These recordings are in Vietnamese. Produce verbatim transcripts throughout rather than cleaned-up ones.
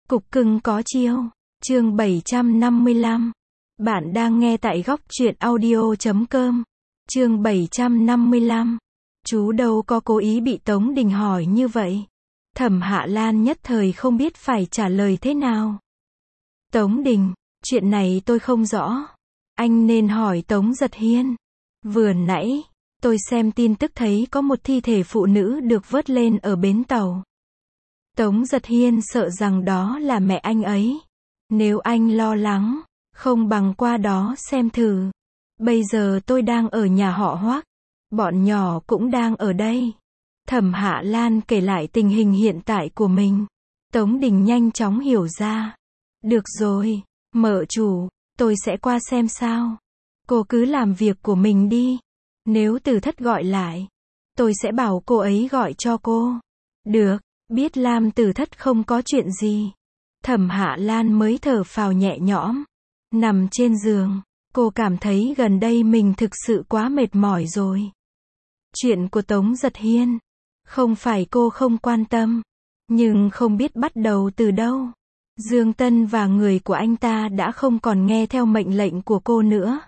Cục cưng có chiêu. Chương bảy trăm năm mươi lăm. Bạn đang nghe tại góc truyện audio chấm com. Chương bảy trăm năm mươi lăm. Chú đâu có cố ý bị Tống Đình hỏi như vậy. Thẩm Hạ Lan nhất thời không biết phải trả lời thế nào. Tống Đình, chuyện này tôi không rõ. Anh nên hỏi Tống Giật Hiên. Vừa nãy, tôi xem tin tức thấy có một thi thể phụ nữ được vớt lên ở bến tàu. Tống Giật Hiên sợ rằng đó là mẹ anh ấy. Nếu anh lo lắng, không bằng qua đó xem thử. Bây giờ tôi đang ở nhà họ Hoắc. Bọn nhỏ cũng đang ở đây. Thẩm Hạ Lan kể lại tình hình hiện tại của mình. Tống Đình nhanh chóng hiểu ra. Được rồi, mợ chủ, tôi sẽ qua xem sao. Cô cứ làm việc của mình đi. Nếu Từ Thất gọi lại, tôi sẽ bảo cô ấy gọi cho cô. Được, biết Lam Từ Thất không có chuyện gì. Thẩm Hạ Lan mới thở phào nhẹ nhõm. Nằm trên giường, cô cảm thấy gần đây mình thực sự quá mệt mỏi rồi. Chuyện của Tống Giật Hiên, không phải cô không quan tâm, nhưng không biết bắt đầu từ đâu. Dương Tân và người của anh ta đã không còn nghe theo mệnh lệnh của cô nữa.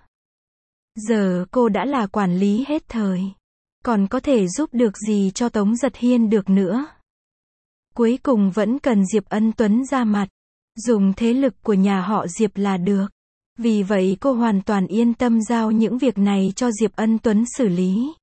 Giờ cô đã là quản lý hết thời, còn có thể giúp được gì cho Tống Giật Hiên được nữa. Cuối cùng vẫn cần Diệp Ân Tuấn ra mặt, dùng thế lực của nhà họ Diệp là được. Vì vậy cô hoàn toàn yên tâm giao những việc này cho Diệp Ân Tuấn xử lý.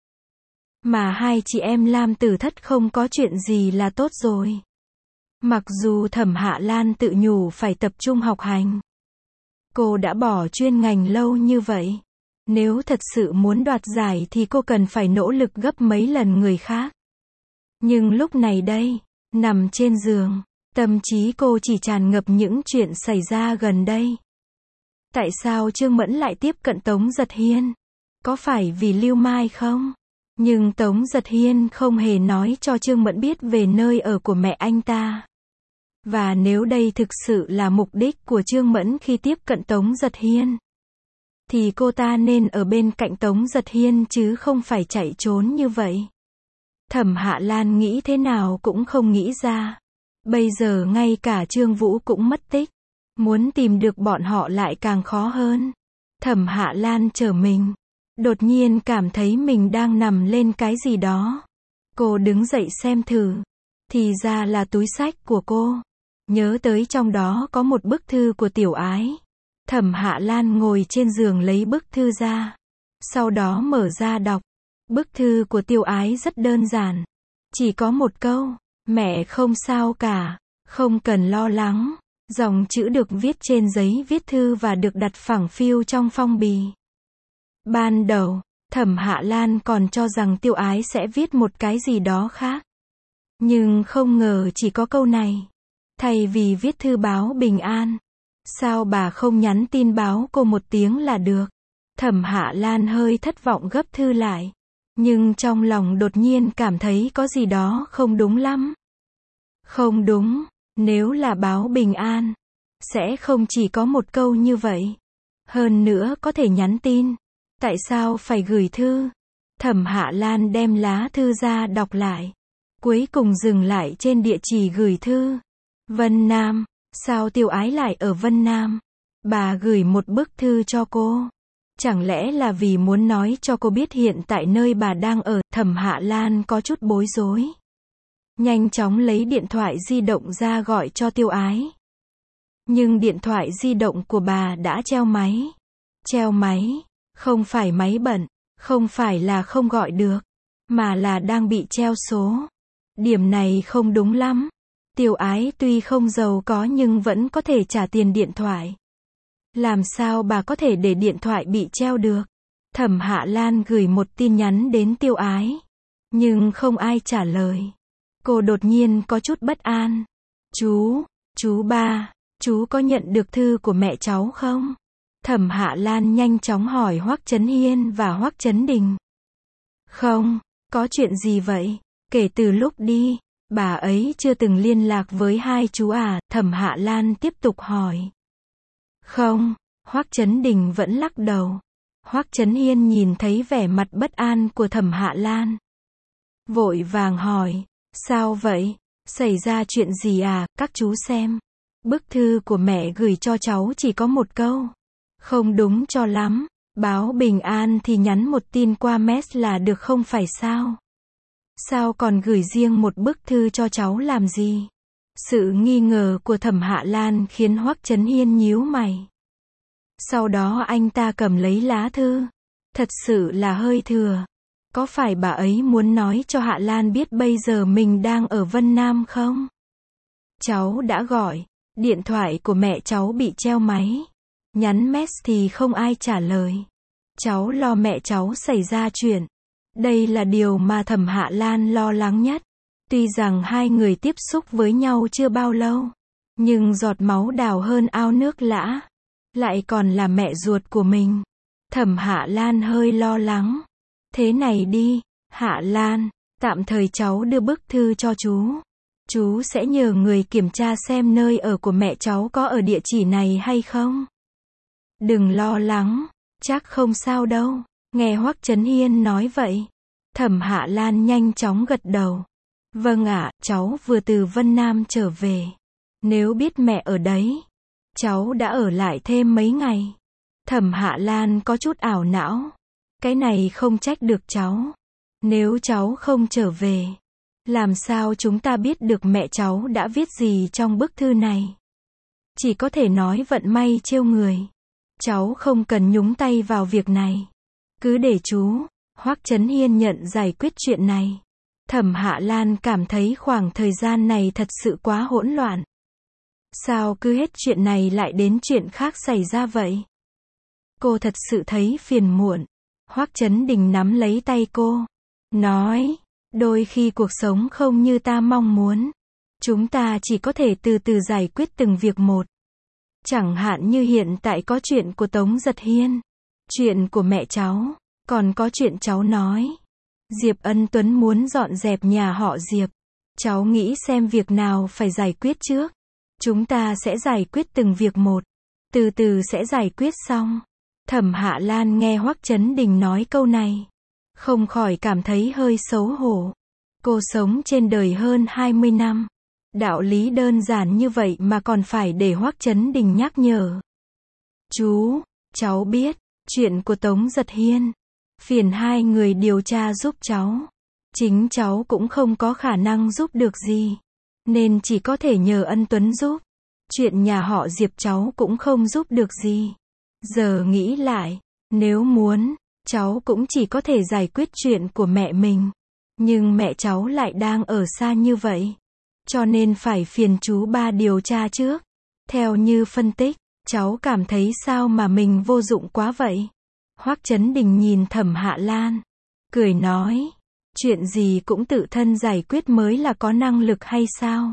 Mà hai chị em Lam Tử Thất không có chuyện gì là tốt rồi. Mặc dù Thẩm Hạ Lan tự nhủ phải tập trung học hành. Cô đã bỏ chuyên ngành lâu như vậy. Nếu thật sự muốn đoạt giải thì cô cần phải nỗ lực gấp mấy lần người khác. Nhưng lúc này đây, nằm trên giường, tâm trí cô chỉ tràn ngập những chuyện xảy ra gần đây. Tại sao Trương Mẫn lại tiếp cận Tống Giật Hiên? Có phải vì Lưu Mai không? Nhưng Tống Giật Hiên không hề nói cho Trương Mẫn biết về nơi ở của mẹ anh ta. Và nếu đây thực sự là mục đích của Trương Mẫn khi tiếp cận Tống Giật Hiên, thì cô ta nên ở bên cạnh Tống Giật Hiên chứ không phải chạy trốn như vậy. Thẩm Hạ Lan nghĩ thế nào cũng không nghĩ ra. Bây giờ ngay cả Trương Vũ cũng mất tích. Muốn tìm được bọn họ lại càng khó hơn. Thẩm Hạ Lan trở mình. Đột nhiên cảm thấy mình đang nằm lên cái gì đó. Cô đứng dậy xem thử. Thì ra là túi xách của cô. Nhớ tới trong đó có một bức thư của Tiểu Ái. Thẩm Hạ Lan ngồi trên giường lấy bức thư ra. Sau đó mở ra đọc. Bức thư của Tiểu Ái rất đơn giản. Chỉ có một câu. Mẹ không sao cả. Không cần lo lắng. Dòng chữ được viết trên giấy viết thư và được đặt phẳng phiu trong phong bì. Ban đầu, Thẩm Hạ Lan còn cho rằng Tiểu Ái sẽ viết một cái gì đó khác. Nhưng không ngờ chỉ có câu này. Thay vì viết thư báo bình an, sao bà không nhắn tin báo cô một tiếng là được? Thẩm Hạ Lan hơi thất vọng gấp thư lại. Nhưng trong lòng đột nhiên cảm thấy có gì đó không đúng lắm. Không đúng, nếu là báo bình an, sẽ không chỉ có một câu như vậy. Hơn nữa có thể nhắn tin. Tại sao phải gửi thư? Thẩm Hạ Lan đem lá thư ra đọc lại. Cuối cùng dừng lại trên địa chỉ gửi thư. Vân Nam. Sao Tiểu Ái lại ở Vân Nam? Bà gửi một bức thư cho cô. Chẳng lẽ là vì muốn nói cho cô biết hiện tại nơi bà đang ở? Thẩm Hạ Lan có chút bối rối. Nhanh chóng lấy điện thoại di động ra gọi cho Tiểu Ái. Nhưng điện thoại di động của bà đã treo máy. Treo máy, không phải máy bận, không phải là không gọi được, mà là đang bị treo số. Điểm này không đúng lắm. Tiểu Ái tuy không giàu có nhưng vẫn có thể trả tiền điện thoại. Làm sao bà có thể để điện thoại bị treo được? Thẩm Hạ Lan gửi một tin nhắn đến Tiểu Ái. Nhưng không ai trả lời. Cô đột nhiên có chút bất an. Chú, chú ba, chú có nhận được thư của mẹ cháu không? Thẩm Hạ Lan nhanh chóng hỏi Hoắc Chấn Hiên và Hoắc Chấn Đình. Không, có chuyện gì vậy? Kể từ lúc đi, bà ấy chưa từng liên lạc với hai chú à? Thẩm Hạ Lan tiếp tục hỏi. Không, Hoắc Chấn Đình vẫn lắc đầu. Hoắc Chấn Hiên nhìn thấy vẻ mặt bất an của Thẩm Hạ Lan. Vội vàng hỏi, sao vậy? Xảy ra chuyện gì à? Các chú xem. Bức thư của mẹ gửi cho cháu chỉ có một câu. Không đúng cho lắm. Báo bình an thì nhắn một tin qua mess là được không phải sao? Sao còn gửi riêng một bức thư cho cháu làm gì? Sự nghi ngờ của Thẩm Hạ Lan khiến Hoắc Chấn Hiên nhíu mày. Sau đó anh ta cầm lấy lá thư. Thật sự là hơi thừa. Có phải bà ấy muốn nói cho Hạ Lan biết bây giờ mình đang ở Vân Nam không? Cháu đã gọi. Điện thoại của mẹ cháu bị treo máy. Nhắn mess thì không ai trả lời. Cháu lo mẹ cháu xảy ra chuyện. Đây là điều mà Thẩm Hạ Lan lo lắng nhất. Tuy rằng hai người tiếp xúc với nhau chưa bao lâu, nhưng giọt máu đào hơn ao nước lã. Lại còn là mẹ ruột của mình. Thẩm Hạ Lan hơi lo lắng. Thế này đi, Hạ Lan, tạm thời cháu đưa bức thư cho chú. Chú sẽ nhờ người kiểm tra xem nơi ở của mẹ cháu có ở địa chỉ này hay không. Đừng lo lắng, chắc không sao đâu. Nghe Hoắc Chấn Hiên nói vậy, Thẩm Hạ Lan nhanh chóng gật đầu. Vâng ạ, cháu vừa từ Vân Nam trở về. Nếu biết mẹ ở đấy, cháu đã ở lại thêm mấy ngày. Thẩm Hạ Lan có chút ảo não. Cái này không trách được cháu. Nếu cháu không trở về, làm sao chúng ta biết được mẹ cháu đã viết gì trong bức thư này? Chỉ có thể nói vận may trêu người. Cháu không cần nhúng tay vào việc này. Cứ để chú, Hoắc Chấn Hiên nhận giải quyết chuyện này. Thẩm Hạ Lan cảm thấy khoảng thời gian này thật sự quá hỗn loạn. Sao cứ hết chuyện này lại đến chuyện khác xảy ra vậy? Cô thật sự thấy phiền muộn. Hoắc Chấn Đình nắm lấy tay cô. Nói, đôi khi cuộc sống không như ta mong muốn. Chúng ta chỉ có thể từ từ giải quyết từng việc một. Chẳng hạn như hiện tại có chuyện của Tống Giật Hiên. Chuyện của mẹ cháu. Còn có chuyện cháu nói. Diệp Ân Tuấn muốn dọn dẹp nhà họ Diệp. Cháu nghĩ xem việc nào phải giải quyết trước. Chúng ta sẽ giải quyết từng việc một. Từ từ sẽ giải quyết xong. Thẩm Hạ Lan nghe Hoắc Chấn Đình nói câu này, không khỏi cảm thấy hơi xấu hổ. Cô sống trên đời hơn hai mươi năm. Đạo lý đơn giản như vậy mà còn phải để Hoắc Chấn Đình nhắc nhở. Chú, cháu biết, chuyện của Tống Giật Hiên. Phiền hai người điều tra giúp cháu. Chính cháu cũng không có khả năng giúp được gì. Nên chỉ có thể nhờ Ân Tuấn giúp. Chuyện nhà họ Diệp cháu cũng không giúp được gì. Giờ nghĩ lại, nếu muốn, cháu cũng chỉ có thể giải quyết chuyện của mẹ mình. Nhưng mẹ cháu lại đang ở xa như vậy. Cho nên phải phiền chú ba điều tra trước. Theo như phân tích, cháu cảm thấy sao mà mình vô dụng quá vậy? Hoắc Chấn Đình nhìn Thẩm Hạ Lan, cười nói, chuyện gì cũng tự thân giải quyết mới là có năng lực hay sao?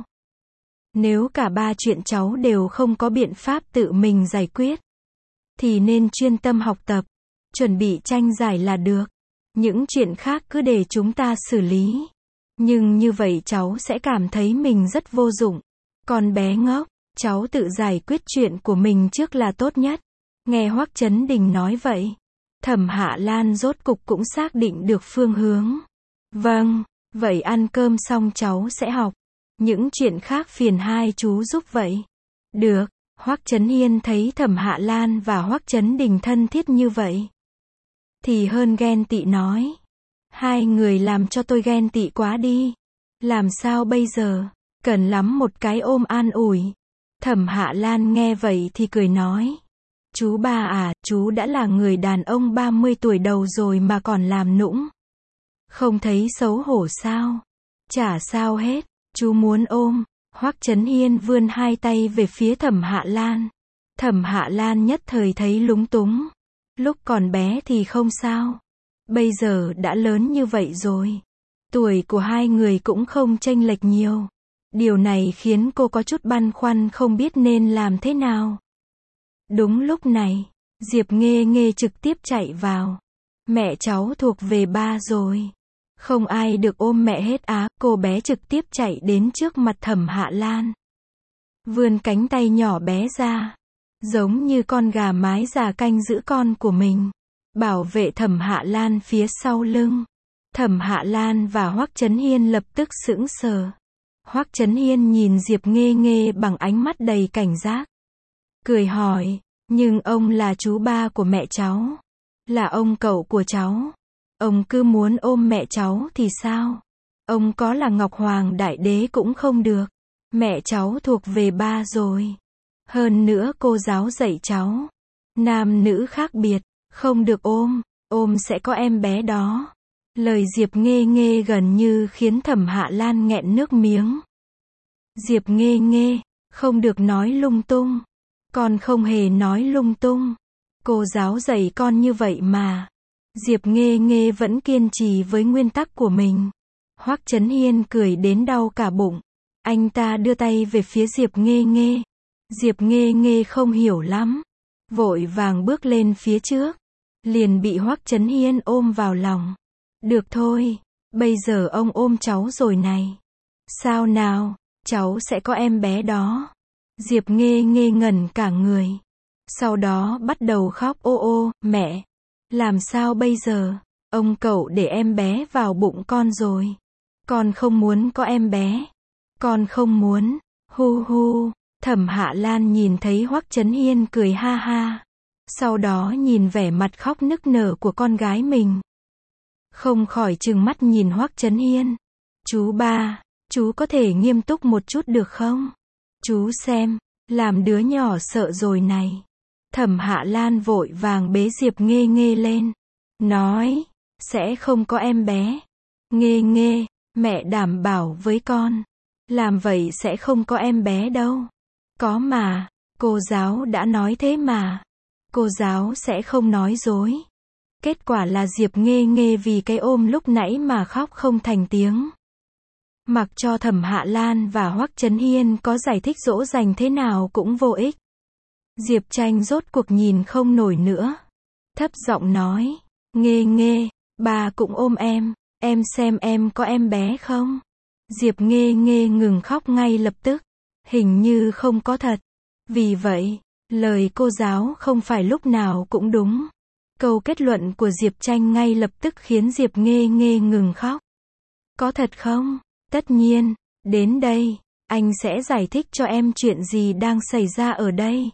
Nếu cả ba chuyện cháu đều không có biện pháp tự mình giải quyết, thì nên chuyên tâm học tập, chuẩn bị tranh giải là được. Những chuyện khác cứ để chúng ta xử lý. Nhưng như vậy cháu sẽ cảm thấy mình rất vô dụng. Con bé ngốc, cháu tự giải quyết chuyện của mình trước là tốt nhất. Nghe Hoắc Chấn Đình nói vậy, Thẩm Hạ Lan rốt cục cũng xác định được phương hướng. Vâng, vậy ăn cơm xong cháu sẽ học. Những chuyện khác phiền hai chú giúp vậy. Được. Hoắc Chấn Hiên thấy Thẩm Hạ Lan và Hoắc Chấn Đình thân thiết như vậy, thì hơn ghen tị nói. Hai người làm cho tôi ghen tị quá đi. Làm sao bây giờ? Cần lắm một cái ôm an ủi. Thẩm Hạ Lan nghe vậy thì cười nói. Chú ba à, chú đã là người đàn ông ba mươi tuổi đầu rồi mà còn làm nũng. Không thấy xấu hổ sao? Chả sao hết, chú muốn ôm. Hoắc Chấn Hiên vươn hai tay về phía Thẩm Hạ Lan. Thẩm Hạ Lan nhất thời thấy lúng túng. Lúc còn bé thì không sao. Bây giờ đã lớn như vậy rồi. Tuổi của hai người cũng không chênh lệch nhiều. Điều này khiến cô có chút băn khoăn không biết nên làm thế nào. Đúng lúc này, Diệp Nghê Nghê trực tiếp chạy vào. Mẹ cháu thuộc về ba rồi. Không ai được ôm mẹ hết á. Cô bé trực tiếp chạy đến trước mặt Thẩm Hạ Lan. Vươn cánh tay nhỏ bé ra. Giống như con gà mái già canh giữ con của mình. Bảo vệ Thẩm Hạ Lan phía sau lưng. Thẩm Hạ Lan và Hoắc Chấn Hiên lập tức sững sờ. Hoắc Chấn Hiên nhìn Diệp Nghê Nghê bằng ánh mắt đầy cảnh giác. Cười hỏi, nhưng ông là chú ba của mẹ cháu, là ông cậu của cháu. Ông cứ muốn ôm mẹ cháu thì sao? Ông có là Ngọc Hoàng Đại Đế cũng không được. Mẹ cháu thuộc về ba rồi. Hơn nữa cô giáo dạy cháu, nam nữ khác biệt, không được ôm, ôm sẽ có em bé đó. Lời Diệp Nghê Nghê gần như khiến Thẩm Hạ Lan nghẹn nước miếng. Diệp Nghê Nghê, không được nói lung tung. Con không hề nói lung tung. Cô giáo dạy con như vậy mà. Diệp Nghê Nghê vẫn kiên trì với nguyên tắc của mình. Hoắc Chấn Hiên cười đến đau cả bụng. Anh ta đưa tay về phía Diệp Nghê Nghê. Diệp Nghê Nghê không hiểu lắm, vội vàng bước lên phía trước, liền bị Hoắc Chấn Hiên ôm vào lòng. Được thôi, bây giờ ông ôm cháu rồi này. Sao nào, cháu sẽ có em bé đó. Diệp Nghê Nghê ngẩn cả người. Sau đó bắt đầu khóc ô ô, mẹ, làm sao bây giờ? Ông cậu để em bé vào bụng con rồi. Con không muốn có em bé. Con không muốn. Hu hu. Thẩm Hạ Lan nhìn thấy Hoắc Chấn Hiên cười ha ha. Sau đó nhìn vẻ mặt khóc nức nở của con gái mình. Không khỏi trừng mắt nhìn Hoắc Chấn Hiên. Chú ba, chú có thể nghiêm túc một chút được không? Chú xem, làm đứa nhỏ sợ rồi này. Thẩm Hạ Lan vội vàng bế Diệp Nghê Nghê lên. Nói, sẽ không có em bé. Nghê Nghê, mẹ đảm bảo với con. Làm vậy sẽ không có em bé đâu. Có mà, cô giáo đã nói thế mà. Cô giáo sẽ không nói dối. Kết quả là Diệp Nghê Nghê vì cái ôm lúc nãy mà khóc không thành tiếng. Mặc cho Thẩm Hạ Lan và Hoắc Chấn Hiên có giải thích dỗ dành thế nào cũng vô ích. Diệp Tranh rốt cuộc nhìn không nổi nữa. Thấp giọng nói, Nghê Nghê, bà cũng ôm em, em xem em có em bé không? Diệp Nghê Nghê ngừng khóc ngay lập tức. Hình như không có thật. Vì vậy, lời cô giáo không phải lúc nào cũng đúng. Câu kết luận của Diệp Tranh ngay lập tức khiến Diệp Nghê Nghê ngừng khóc. Có thật không? Tất nhiên, đến đây, anh sẽ giải thích cho em chuyện gì đang xảy ra ở đây.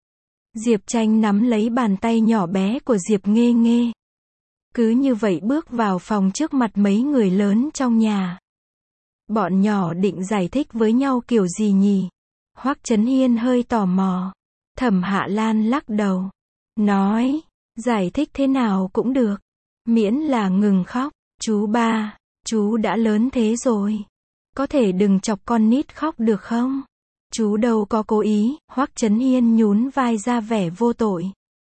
Diệp Tranh nắm lấy bàn tay nhỏ bé của Diệp Nghê Nghê. Cứ như vậy bước vào phòng trước mặt mấy người lớn trong nhà. Bọn nhỏ định giải thích với nhau kiểu gì nhỉ? Hoắc Chấn Hiên hơi tò mò. Thẩm Hạ Lan lắc đầu. Nói, giải thích thế nào cũng được. Miễn là ngừng khóc. Chú ba, chú đã lớn thế rồi. Có thể đừng chọc con nít khóc được không? Chú đâu có cố ý. Hoắc Chấn Hiên nhún vai ra vẻ vô tội.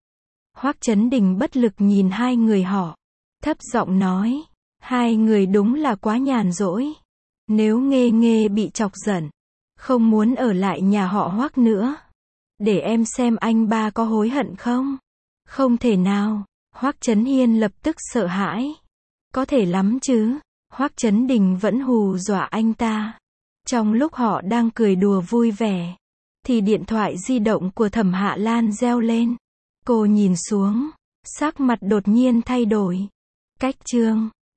Hoắc Chấn Đình bất lực nhìn hai người họ. Thấp giọng nói. Hai người đúng là quá nhàn rỗi. Nếu Nghê Nghê bị chọc giận, không muốn ở lại nhà họ Hoắc nữa. Để em xem anh ba có hối hận không? Không thể nào. Hoắc Chấn Hiên lập tức sợ hãi. Có thể lắm chứ. Hoắc Chấn Đình vẫn hù dọa anh ta. Trong lúc họ đang cười đùa vui vẻ, thì điện thoại di động của Thẩm Hạ Lan reo lên. Cô nhìn xuống, sắc mặt đột nhiên thay đổi. Cách chương